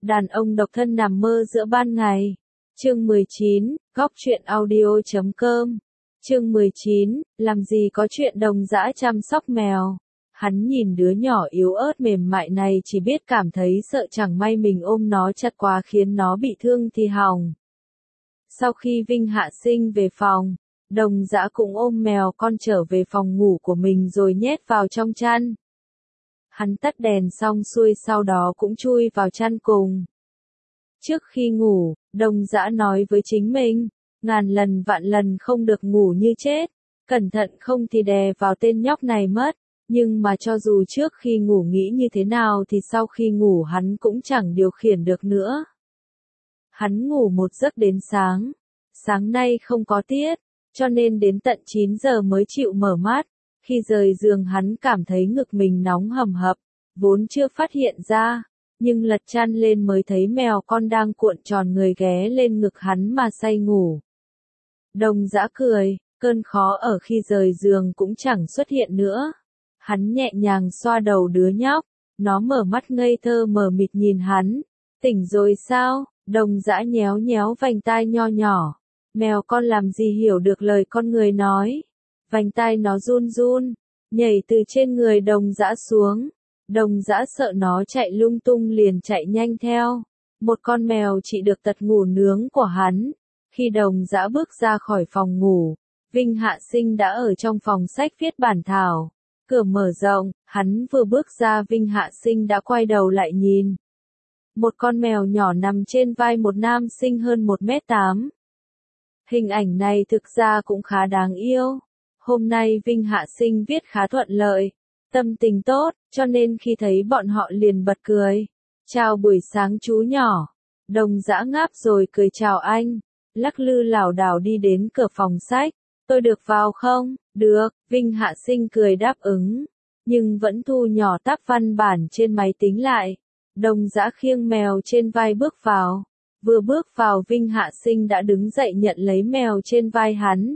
Đàn ông độc thân nằm mơ giữa ban ngày. Chương 19, góc truyện audio.com. Chương 19, làm gì có chuyện Đồng Dã chăm sóc mèo. Hắn nhìn đứa nhỏ yếu ớt mềm mại này chỉ biết cảm thấy sợ, chẳng may mình ôm nó chặt quá khiến nó bị thương thì hỏng. Sau khi Vinh Hạ Sinh về phòng, Đồng Dã cũng ôm mèo con trở về phòng ngủ của mình rồi nhét vào trong chăn. Hắn tắt đèn xong xuôi sau đó cũng chui vào chăn cùng. Trước khi ngủ, Đồng Dã nói với chính mình, ngàn lần vạn lần không được ngủ như chết, cẩn thận không thì đè vào tên nhóc này mất. Nhưng mà cho dù trước khi ngủ nghĩ như thế nào thì sau khi ngủ hắn cũng chẳng điều khiển được nữa. Hắn ngủ một giấc đến sáng. Sáng nay không có tiết, cho nên đến tận 9 giờ mới chịu mở mắt. Khi rời giường hắn cảm thấy ngực mình nóng hầm hập, vốn chưa phát hiện ra, nhưng lật chăn lên mới thấy mèo con đang cuộn tròn người ghé lên ngực hắn mà say ngủ. Đồng Dã cười, cơn khó ở khi rời giường cũng chẳng xuất hiện nữa. Hắn nhẹ nhàng xoa đầu đứa nhóc, nó mở mắt ngây thơ mờ mịt nhìn hắn. Tỉnh rồi sao? Đồng Dã nhéo nhéo vành tai nho nhỏ. Mèo con làm gì hiểu được lời con người nói. Vành tai nó run run, nhảy từ trên người Đồng Dã xuống. Đồng Dã sợ nó chạy lung tung liền chạy nhanh theo. Một con mèo chỉ được tật ngủ nướng của hắn. Khi Đồng Dã bước ra khỏi phòng ngủ, Vinh Hạ Sinh đã ở trong phòng sách viết bản thảo. Cửa mở rộng, hắn vừa bước ra Vinh Hạ Sinh đã quay đầu lại nhìn. Một con mèo nhỏ nằm trên vai một nam sinh hơn 1m8. Hình ảnh này thực ra cũng khá đáng yêu. Hôm nay Vinh Hạ Sinh viết khá thuận lợi, tâm tình tốt, cho nên khi thấy bọn họ liền bật cười. Chào buổi sáng chú nhỏ. Đồng Dã ngáp rồi cười chào anh, lắc lư lảo đảo đi đến cửa phòng sách. Tôi được vào không? Được, Vinh Hạ Sinh cười đáp ứng, nhưng vẫn thu nhỏ tab văn bản trên máy tính lại. Đồng Dã khiêng mèo trên vai bước vào. Vừa bước vào Vinh Hạ Sinh đã đứng dậy nhận lấy mèo trên vai hắn.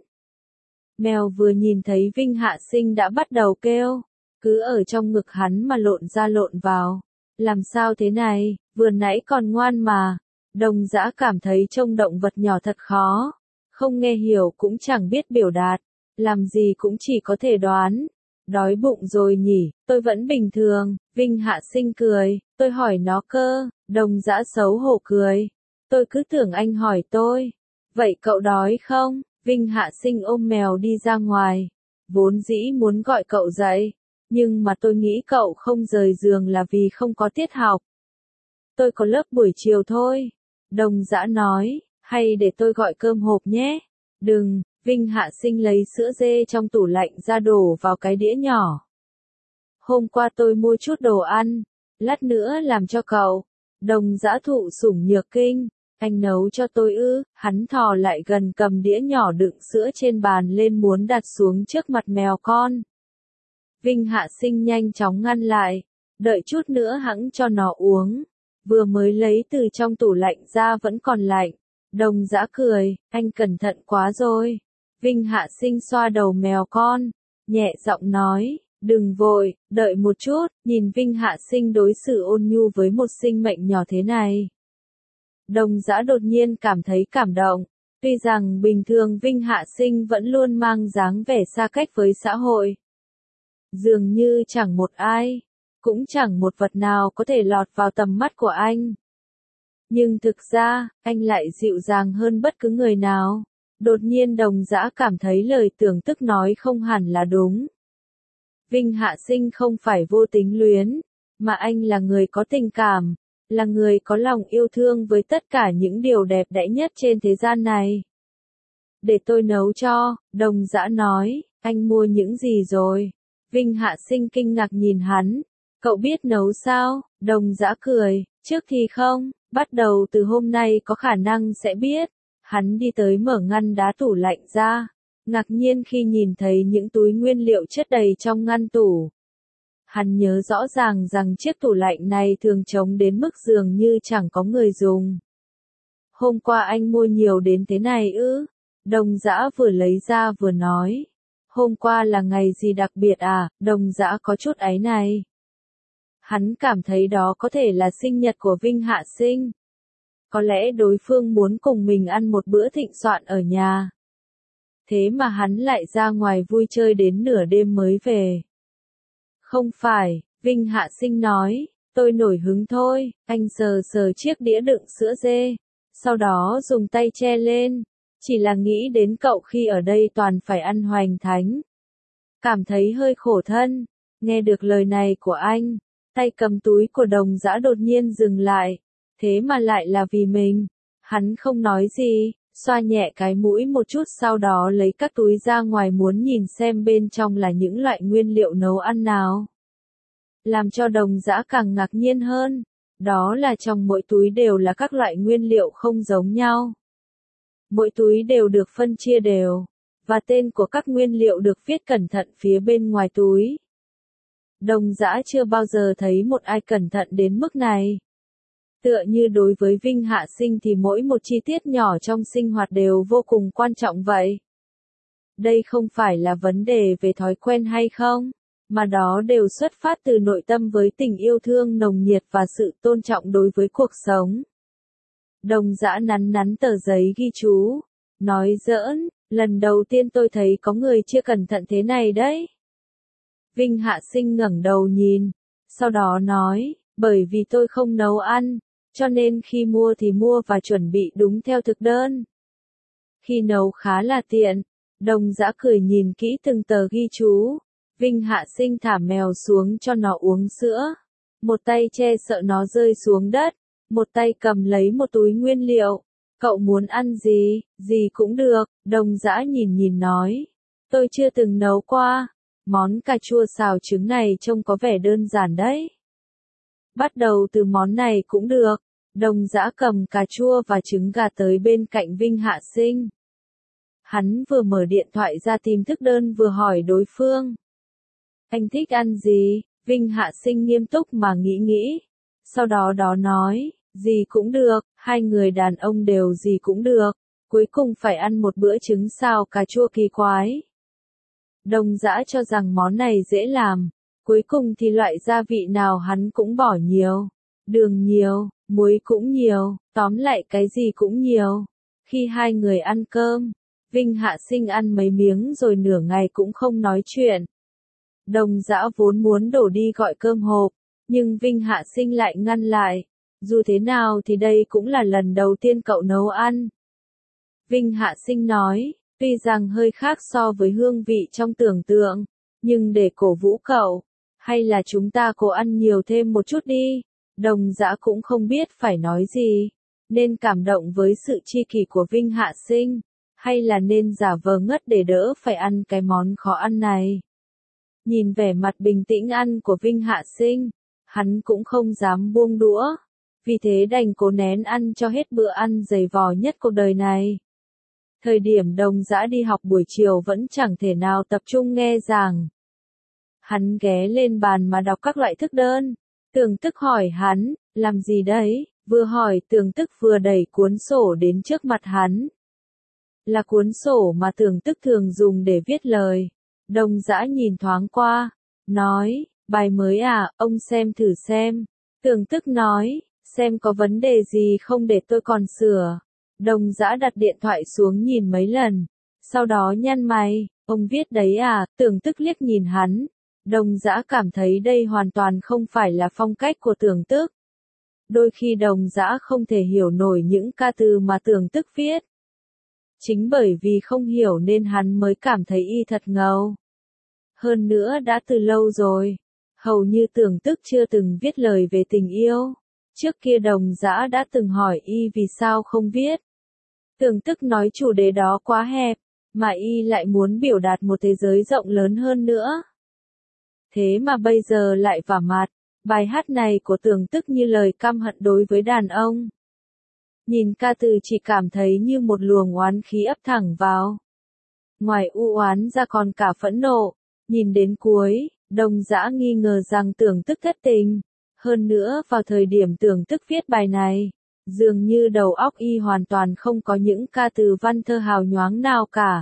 Mèo vừa nhìn thấy Vinh Hạ Sinh đã bắt đầu kêu, cứ ở trong ngực hắn mà lộn ra lộn vào. Làm sao thế này, vừa nãy còn ngoan mà. Đồng Dã cảm thấy trông động vật nhỏ thật khó. Không nghe hiểu cũng chẳng biết biểu đạt, làm gì cũng chỉ có thể đoán. Đói bụng rồi nhỉ, tôi vẫn bình thường, Vinh Hạ Sinh cười, tôi hỏi nó cơ. Đồng Dã xấu hổ cười, tôi cứ tưởng anh hỏi tôi. Vậy cậu đói không? Vinh Hạ Sinh ôm mèo đi ra ngoài, vốn dĩ muốn gọi cậu dậy, nhưng mà tôi nghĩ cậu không rời giường là vì không có tiết học. Tôi có lớp buổi chiều thôi. Đồng Dã nói, hay để tôi gọi cơm hộp nhé. Đừng, Vinh Hạ Sinh lấy sữa dê trong tủ lạnh ra đổ vào cái đĩa nhỏ. Hôm qua tôi mua chút đồ ăn, lát nữa làm cho cậu. Đồng Dã thụ sủng nhược kinh, anh nấu cho tôi ư? Hắn thò lại gần cầm đĩa nhỏ đựng sữa trên bàn lên muốn đặt xuống trước mặt mèo con. Vinh Hạ Sinh nhanh chóng ngăn lại, đợi chút nữa hẵng cho nó uống. Vừa mới lấy từ trong tủ lạnh ra vẫn còn lạnh. Đồng Dã cười, anh cẩn thận quá rồi. Vinh Hạ Sinh xoa đầu mèo con, nhẹ giọng nói, đừng vội, đợi một chút. Nhìn Vinh Hạ Sinh đối xử ôn nhu với một sinh mệnh nhỏ thế này, Đồng Dã đột nhiên cảm thấy cảm động. Tuy rằng bình thường Vinh Hạ Sinh vẫn luôn mang dáng vẻ xa cách với xã hội. Dường như chẳng một ai, cũng chẳng một vật nào có thể lọt vào tầm mắt của anh. Nhưng thực ra, anh lại dịu dàng hơn bất cứ người nào. Đột nhiên Đồng Dã cảm thấy lời tưởng tức nói không hẳn là đúng. Vinh Hạ Sinh không phải vô tính luyến, mà anh là người có tình cảm, là người có lòng yêu thương với tất cả những điều đẹp đẽ nhất trên thế gian này. Để tôi nấu cho, Đồng Dã nói, anh mua những gì rồi? Vinh Hạ Sinh kinh ngạc nhìn hắn, cậu biết nấu sao? Đồng Dã cười, trước thì không, bắt đầu từ hôm nay có khả năng sẽ biết. Hắn đi tới mở ngăn đá tủ lạnh ra, ngạc nhiên khi nhìn thấy những túi nguyên liệu chất đầy trong ngăn tủ. Hắn nhớ rõ ràng rằng chiếc tủ lạnh này thường trống đến mức dường như chẳng có người dùng. Hôm qua anh mua nhiều đến thế này ư? Đồng Dã vừa lấy ra vừa nói. Hôm qua là ngày gì đặc biệt à? Đồng Dã có chút áy này. Hắn cảm thấy đó có thể là sinh nhật của Vinh Hạ Sinh. Có lẽ đối phương muốn cùng mình ăn một bữa thịnh soạn ở nhà. Thế mà hắn lại ra ngoài vui chơi đến nửa đêm mới về. Không phải, Vinh Hạ Sinh nói, tôi nổi hứng thôi, anh sờ sờ chiếc đĩa đựng sữa dê. Sau đó dùng tay che lên. Chỉ là nghĩ đến cậu khi ở đây toàn phải ăn hoành thánh. Cảm thấy hơi khổ thân. Nghe được lời này của anh, tay cầm túi của Đồng Dã đột nhiên dừng lại. Thế mà lại là vì mình. Hắn không nói gì, xoa nhẹ cái mũi một chút sau đó lấy các túi ra ngoài muốn nhìn xem bên trong là những loại nguyên liệu nấu ăn nào. Làm cho Đồng Dã càng ngạc nhiên hơn. Đó là trong mỗi túi đều là các loại nguyên liệu không giống nhau. Mỗi túi đều được phân chia đều, và tên của các nguyên liệu được viết cẩn thận phía bên ngoài túi. Đồng Dã chưa bao giờ thấy một ai cẩn thận đến mức này. Tựa như đối với Vinh Hạ Sinh thì mỗi một chi tiết nhỏ trong sinh hoạt đều vô cùng quan trọng vậy. Đây không phải là vấn đề về thói quen hay không, mà đó đều xuất phát từ nội tâm với tình yêu thương nồng nhiệt và sự tôn trọng đối với cuộc sống. Đồng Dã nắn nắn tờ giấy ghi chú, nói giỡn, lần đầu tiên tôi thấy có người chưa cẩn thận thế này đấy. Vinh Hạ Sinh ngẩng đầu nhìn, sau đó nói, bởi vì tôi không nấu ăn, cho nên khi mua thì mua và chuẩn bị đúng theo thực đơn. Khi nấu khá là tiện, Đồng Dã cười nhìn kỹ từng tờ ghi chú. Vinh Hạ Sinh thả mèo xuống cho nó uống sữa. Một tay che sợ nó rơi xuống đất, một tay cầm lấy một túi nguyên liệu. Cậu muốn ăn gì, gì cũng được, Đồng Dã nhìn nhìn nói. Tôi chưa từng nấu qua, món cà chua xào trứng này trông có vẻ đơn giản đấy. Bắt đầu từ món này cũng được, Đồng Dã cầm cà chua và trứng gà tới bên cạnh Vinh Hạ Sinh. Hắn vừa mở điện thoại ra tìm thức đơn vừa hỏi đối phương. Anh thích ăn gì? Vinh Hạ Sinh nghiêm túc mà nghĩ. Sau đó nói, gì cũng được, hai người đàn ông đều gì cũng được. Cuối cùng phải ăn một bữa trứng xào cà chua kỳ quái. Đồng Dã cho rằng món này dễ làm. Cuối cùng thì loại gia vị nào hắn cũng bỏ nhiều. Đường nhiều, muối cũng nhiều, tóm lại cái gì cũng nhiều. Khi hai người ăn cơm, Vinh Hạ Sinh ăn mấy miếng rồi nửa ngày cũng không nói chuyện. Đồng Dã vốn muốn đổ đi gọi cơm hộp, nhưng Vinh Hạ Sinh lại ngăn lại. Dù thế nào thì đây cũng là lần đầu tiên cậu nấu ăn. Vinh Hạ Sinh nói, tuy rằng hơi khác so với hương vị trong tưởng tượng, nhưng để cổ vũ cậu, hay là chúng ta cố ăn nhiều thêm một chút đi. Đồng Dã cũng không biết phải nói gì, nên cảm động với sự tri kỷ của Vinh Hạ Sinh, hay là nên giả vờ ngất để đỡ phải ăn cái món khó ăn này. Nhìn vẻ mặt bình tĩnh ăn của Vinh Hạ Sinh, hắn cũng không dám buông đũa, vì thế đành cố nén ăn cho hết bữa ăn dày vò nhất cuộc đời này. Thời điểm Đồng Dã đi học buổi chiều vẫn chẳng thể nào tập trung nghe giảng. Hắn ghé lên bàn mà đọc các loại thức đơn. Tưởng Tức hỏi hắn, làm gì đấy? Vừa hỏi Tưởng Tức vừa đẩy cuốn sổ đến trước mặt hắn. Là cuốn sổ mà Tưởng Tức thường dùng để viết lời. Đồng Dã nhìn thoáng qua, nói, bài mới à, ông xem thử xem. Tưởng Tức nói, xem có vấn đề gì không để tôi còn sửa. Đồng Dã đặt điện thoại xuống nhìn mấy lần, sau đó nhăn mày, ông viết đấy à, Tưởng Tức liếc nhìn hắn. Đồng Dã cảm thấy đây hoàn toàn không phải là phong cách của Tưởng Tức. Đôi khi Đồng Dã không thể hiểu nổi những ca từ mà Tưởng Tức viết. Chính bởi vì không hiểu nên hắn mới cảm thấy y thật ngầu. Hơn nữa đã từ lâu rồi, hầu như Tưởng Tức chưa từng viết lời về tình yêu. Trước kia Đồng Dã đã từng hỏi y vì sao không viết. Tưởng Tức nói chủ đề đó quá hẹp, mà y lại muốn biểu đạt một thế giới rộng lớn hơn nữa. Thế mà bây giờ lại vả mặt, bài hát này của Tưởng Tức như lời căm hận đối với đàn ông. Nhìn ca từ chỉ cảm thấy như một luồng oán khí ập thẳng vào. Ngoài u oán ra còn cả phẫn nộ, nhìn đến cuối, Đồng Dã nghi ngờ rằng Tưởng Tức thất tình. Hơn nữa vào thời điểm Tưởng Tức viết bài này, dường như đầu óc y hoàn toàn không có những ca từ văn thơ hào nhoáng nào cả.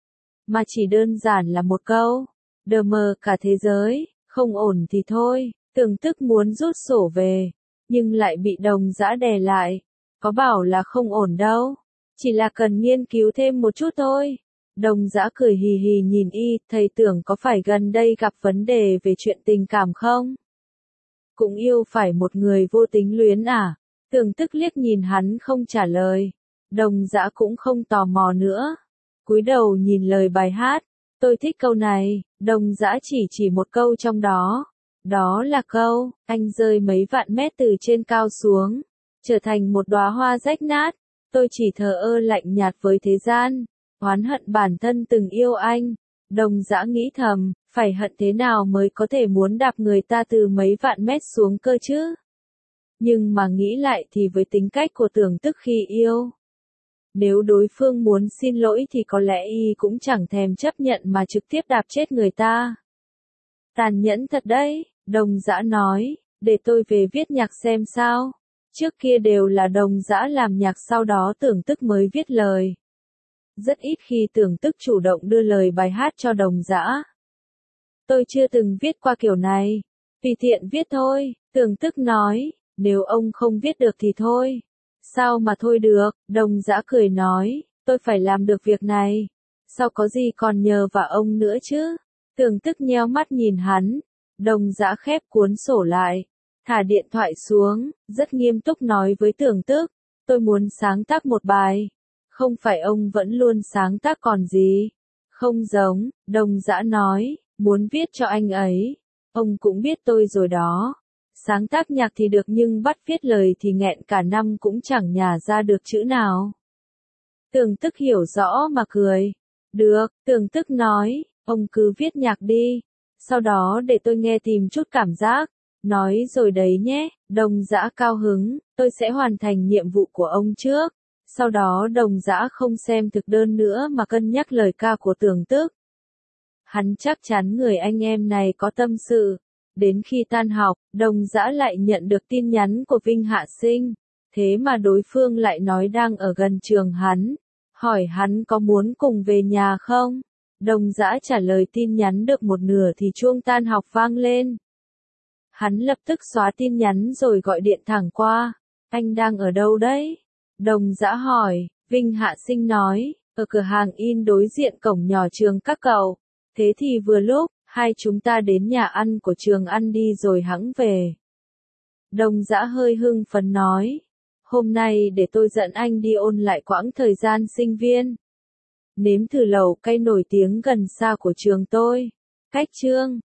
Mà chỉ đơn giản là một câu, đờ mờ cả thế giới, không ổn thì thôi, Tưởng Tức muốn rút sổ về, nhưng lại bị Đồng Dã đè lại. Có bảo là không ổn đâu, chỉ là cần nghiên cứu thêm một chút thôi. Đồng Dã cười hì hì nhìn y, thầy Tưởng có phải gần đây gặp vấn đề về chuyện tình cảm không? Cũng yêu phải một người vô tính luyến à? Tưởng Tức liếc nhìn hắn không trả lời. Đồng Dã cũng không tò mò nữa. Cúi đầu nhìn lời bài hát. Tôi thích câu này. Đồng Dã chỉ một câu trong đó. Đó là câu, anh rơi mấy vạn mét từ trên cao xuống, trở thành một đóa hoa rách nát. Tôi chỉ thờ ơ lạnh nhạt với thế gian, oán hận bản thân từng yêu anh. Đồng Dã nghĩ thầm, phải hận thế nào mới có thể muốn đạp người ta từ mấy vạn mét xuống cơ chứ? Nhưng mà nghĩ lại thì với tính cách của Tưởng Tức khi yêu, nếu đối phương muốn xin lỗi thì có lẽ y cũng chẳng thèm chấp nhận mà trực tiếp đạp chết người ta. Tàn nhẫn thật đấy, Đồng Dã nói, để tôi về viết nhạc xem sao. Trước kia đều là Đồng Dã làm nhạc sau đó Tưởng Tức mới viết lời. Rất ít khi Tưởng Tức chủ động đưa lời bài hát cho Đồng Dã. Tôi chưa từng viết qua kiểu này, tùy tiện viết thôi, Tưởng Tức nói, nếu ông không viết được thì thôi. Sao mà thôi được, Đồng Dã cười nói, tôi phải làm được việc này. Sao có gì còn nhờ vả ông nữa chứ? Tưởng Tức nheo mắt nhìn hắn. Đồng Dã khép cuốn sổ lại, thả điện thoại xuống, rất nghiêm túc nói với Tưởng Tức, tôi muốn sáng tác một bài. Không phải ông vẫn luôn sáng tác còn gì? Không giống, Đồng Dã nói, muốn viết cho anh ấy. Ông cũng biết tôi rồi đó. Sáng tác nhạc thì được nhưng bắt viết lời thì nghẹn cả năm cũng chẳng nhả ra được chữ nào. Tưởng Tức hiểu rõ mà cười. Được, Tưởng Tức nói, ông cứ viết nhạc đi. Sau đó để tôi nghe tìm chút cảm giác. Nói rồi đấy nhé, Đồng Dã cao hứng, tôi sẽ hoàn thành nhiệm vụ của ông trước. Sau đó Đồng Dã không xem thực đơn nữa mà cân nhắc lời ca của Tưởng Tức. Hắn chắc chắn người anh em này có tâm sự. Đến khi tan học, Đồng Dã lại nhận được tin nhắn của Vinh Hạ Sinh. Thế mà đối phương lại nói đang ở gần trường hắn. Hỏi hắn có muốn cùng về nhà không? Đồng Dã trả lời tin nhắn được một nửa thì chuông tan học vang lên. Hắn lập tức xóa tin nhắn rồi gọi điện thẳng qua. Anh đang ở đâu đấy? Đồng Dã hỏi. Vinh Hạ Sinh nói, ở cửa hàng in đối diện cổng nhỏ trường các cậu. Thế thì vừa lúc, hai chúng ta đến nhà ăn của trường ăn đi rồi hẵng về. Đồng Dã hơi hưng phấn nói, hôm nay để tôi dẫn anh đi ôn lại quãng thời gian sinh viên. Nếm thử lẩu cay nổi tiếng gần xa của trường tôi. Cách chương